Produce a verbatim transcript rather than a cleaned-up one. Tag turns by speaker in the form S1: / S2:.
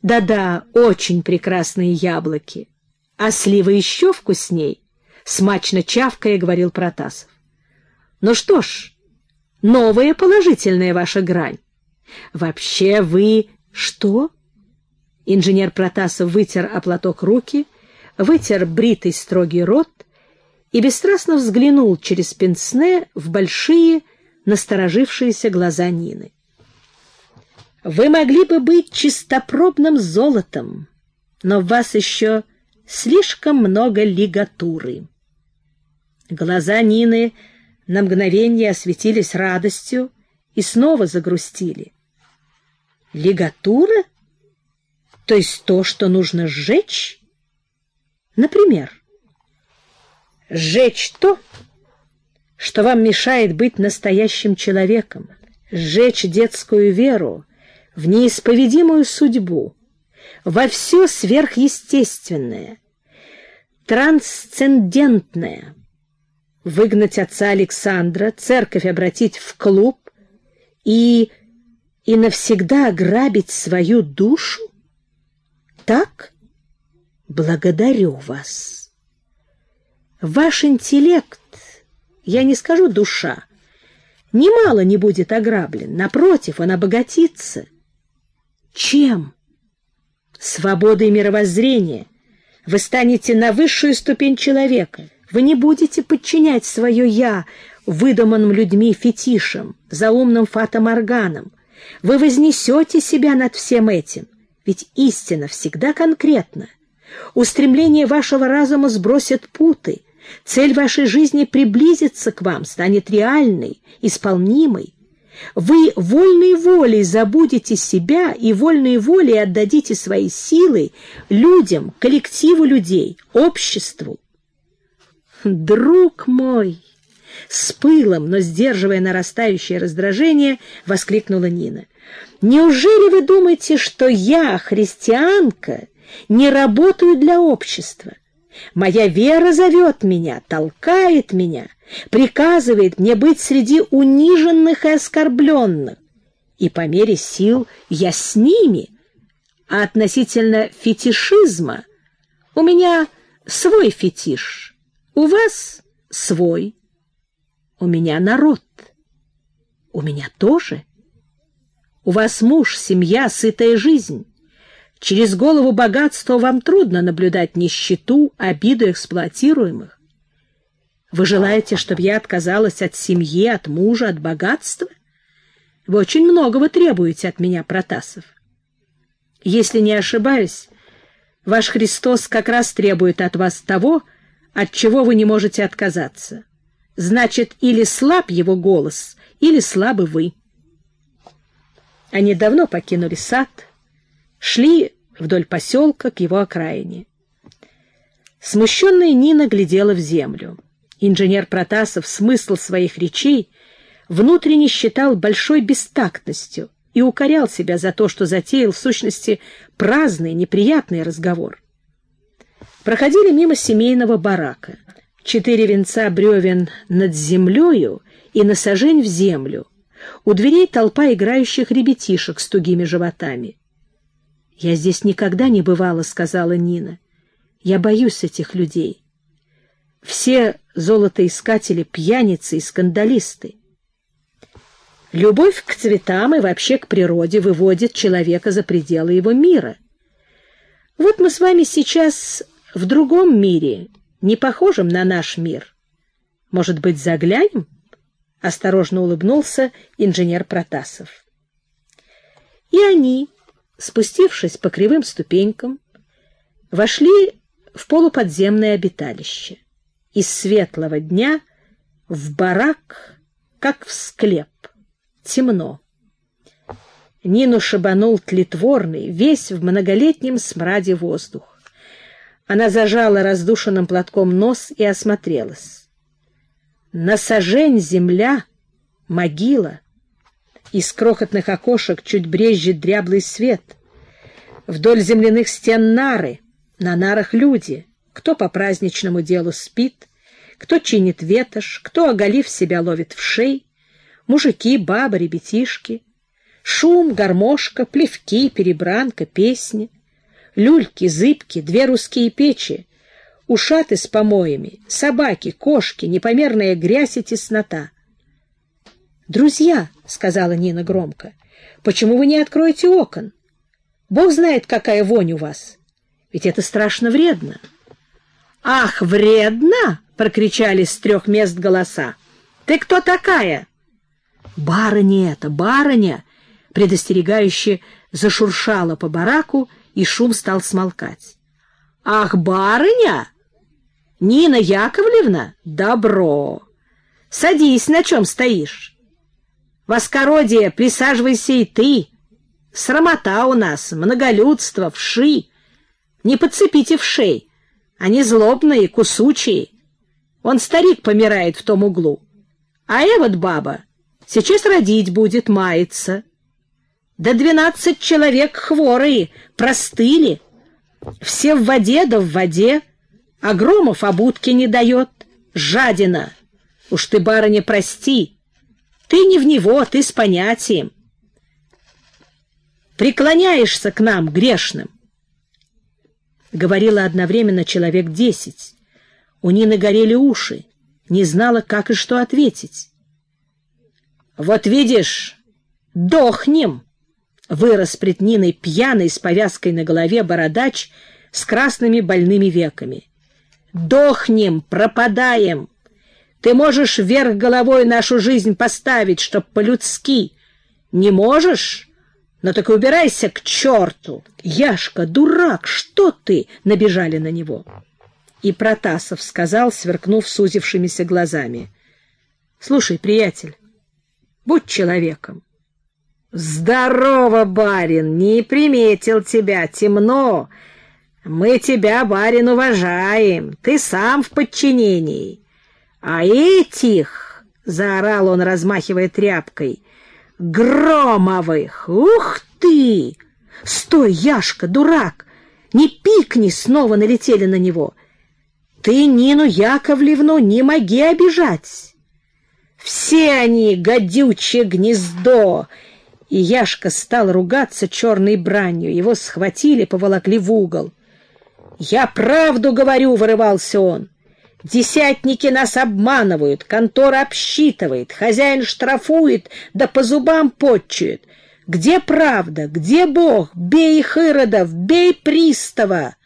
S1: Да-да, очень прекрасные яблоки. А слива еще вкусней, — смачно чавкая говорил Протасов. Ну что ж, новая положительная ваша грань. Вообще вы... Что? Инженер Протасов вытер о платок руки, вытер бритый строгий рот и бесстрастно взглянул через пенсне в большие, насторожившиеся глаза Нины. Вы могли бы быть чистопробным золотом, но в вас еще слишком много лигатуры. Глаза Нины на мгновение осветились радостью и снова загрустили. Лигатура? То есть то, что нужно сжечь? Например, сжечь то, что вам мешает быть настоящим человеком, сжечь детскую веру в неисповедимую судьбу, во все сверхъестественное, трансцендентное, выгнать отца Александра, церковь обратить в клуб и, и навсегда ограбить свою душу? Так? Благодарю вас. Ваш интеллект, я не скажу душа, немало не будет ограблен, напротив, он обогатится. Чем? Свободой мировоззрения. Вы станете на высшую ступень человека. Вы не будете подчинять свое «я» выдуманным людьми фетишам, заумным фатаморганам. Вы вознесете себя над всем этим, ведь истина всегда конкретна. Устремление вашего разума сбросит путы, цель вашей жизни приблизится к вам, станет реальной, исполнимой. Вы вольной волей забудете себя и вольной волей отдадите свои силы людям, коллективу людей, обществу. Друг мой! С пылом, но сдерживая нарастающее раздражение, воскликнула Нина. Неужели вы думаете, что я, христианка, не работаю для общества? Моя вера зовет меня, толкает меня, приказывает мне быть среди униженных и оскорбленных, и по мере сил я с ними, а относительно фетишизма у меня свой фетиш, у вас свой, у меня народ, у меня тоже. У вас муж, семья, сытая жизнь. Через голову богатства вам трудно наблюдать нищету, обиду эксплуатируемых. Вы желаете, чтобы я отказалась от семьи, от мужа, от богатства? Вы очень многого требуете от меня, Протасов. Если не ошибаюсь, ваш Христос как раз требует от вас того, от чего вы не можете отказаться. Значит, или слаб его голос, или слабы вы. Они давно покинули сад, шли вдоль поселка к его окраине. Смущенная Нина глядела в землю. Инженер Протасов смысл своих речей внутренне считал большой бестактностью и укорял себя за то, что затеял в сущности праздный, неприятный разговор. Проходили мимо семейного барака. Четыре венца бревен над землею и на сажень в землю. У дверей толпа играющих ребятишек с тугими животами. «Я здесь никогда не бывала», — сказала Нина. «Я боюсь этих людей. Все золотоискатели пьяницы и скандалисты. Любовь к цветам и вообще к природе выводит человека за пределы его мира. Вот мы с вами сейчас в другом мире, не похожем на наш мир. Может быть, заглянем?» — осторожно улыбнулся инженер Протасов. И они, спустившись по кривым ступенькам, вошли в полуподземное обиталище. Из светлого дня в барак, как в склеп, темно. Нину шибанул тлетворный, весь в многолетнем смраде воздух. Она зажала раздушенным платком нос и осмотрелась. На сажень земля, могила. Из крохотных окошек чуть брезжит дряблый свет. Вдоль земляных стен нары, на нарах люди. Кто по праздничному делу спит, кто чинит ветошь, кто, оголив себя, ловит вшей. Мужики, бабы, ребятишки. Шум, гармошка, плевки, перебранка, песни, люльки, зыбки, две русские печи, ушаты с помоями, собаки, кошки, непомерная грязь и теснота. «Друзья», — сказала Нина громко, — «почему вы не откроете окон? Бог знает, какая вонь у вас. Ведь это страшно вредно». «Ах, вредно!» — прокричали с трех мест голоса. «Ты кто такая?» «Барыня это, барыня!» — предостерегающе зашуршала по бараку, и шум стал смолкать. «Ах, барыня! Нина Яковлевна? Добро! Садись, на чем стоишь. Воскородие, присаживайся и ты. Срамота у нас, многолюдство, вши. Не подцепите вшей, они злобные, кусучие. Он старик помирает в том углу, а я вот баба сейчас родить будет, мается. Да двенадцать человек хворые, простыли. Все в воде да в воде, а Громов обутки не дает. Жадина! Уж ты, барыня, прости. Ты не в него, ты с понятием. Преклоняешься к нам, грешным. Говорила одновременно человек десять. У Нины горели уши, не знала, как и что ответить. «Вот видишь, дохнем!» Вырос пред Ниной пьяный с повязкой на голове бородач с красными больными веками. «Дохнем, пропадаем! Ты можешь вверх головой нашу жизнь поставить, чтоб по-людски. Не можешь? Ну так убирайся к черту!» «Яшка, дурак, что ты?» — набежали на него. И Протасов сказал, сверкнув сузившимися глазами: «Слушай, приятель, будь человеком». «Здорово, барин! Не приметил тебя, темно. Мы тебя, барин, уважаем. Ты сам в подчинении. А этих, — заорал он, размахивая тряпкой, — Громовых! Ух ты! Стой, Яшка, дурак! Не пикни!» — снова налетели на него. «Ты Нину Яковлевну не моги обижать. Все они гадючее гнездо!» И Яшка стал ругаться черной бранью. Его схватили, поволокли в угол. «Я правду говорю!» — вырывался он. «Десятники нас обманывают, контора обсчитывает, хозяин штрафует, да по зубам подчует. Где правда? Где Бог? Бей их, иродов, бей пристава!»